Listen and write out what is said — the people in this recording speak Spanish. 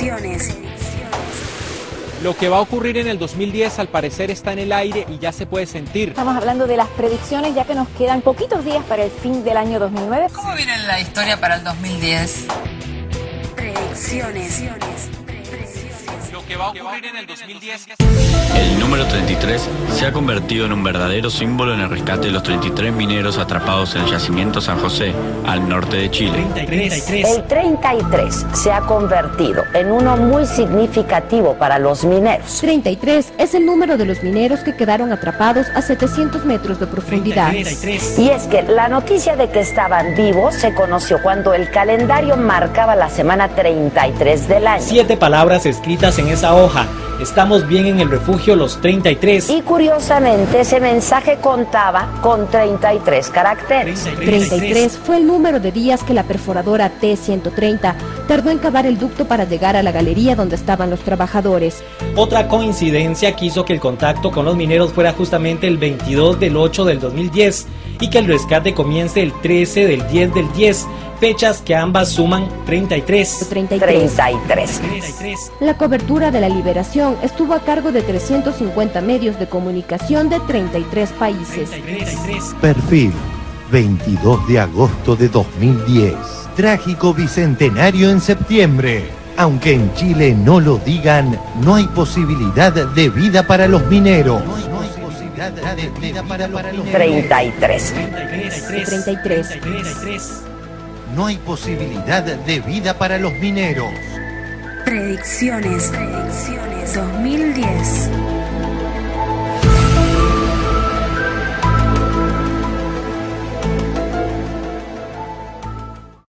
Predicciones. Lo que va a ocurrir en el 2010 al parecer está en el aire y ya se puede sentir. Estamos hablando de las predicciones ya que nos quedan poquitos días para el fin del año 2009. ¿Cómo viene la historia para el 2010? Predicciones. Lo que va a ocurrir en el 2010. El número 33 se ha convertido en un verdadero símbolo en el rescate de los 33 mineros atrapados en el yacimiento San José, al norte de Chile. El 33 se ha convertido en uno muy significativo para los mineros. 33 es el número de los mineros que quedaron atrapados a 700 metros de profundidad. Y es que la noticia de que estaban vivos se conoció cuando el calendario marcaba la semana 33 del año. 7 palabras escritas en esa hoja. Estamos bien en el refugio Los 33. Y curiosamente ese mensaje contaba con 33 caracteres. 33 fue el número de días que la perforadora T-130 tardó en cavar el ducto para llegar a la galería donde estaban los trabajadores. Otra coincidencia quiso que el contacto con los mineros fuera justamente el 22 del 8 del 2010 y que el rescate comience el 13 del 10 del 10, fechas que ambas suman 33. 33. La cobertura de la liberación estuvo a cargo de 350 medios de comunicación de 33 países. Perfil, 22 de agosto de 2010. Trágico bicentenario en septiembre. Aunque en Chile no lo digan, no hay posibilidad de vida para los mineros. 33. 33. No hay posibilidad de vida para los mineros. Predicciones. 2010.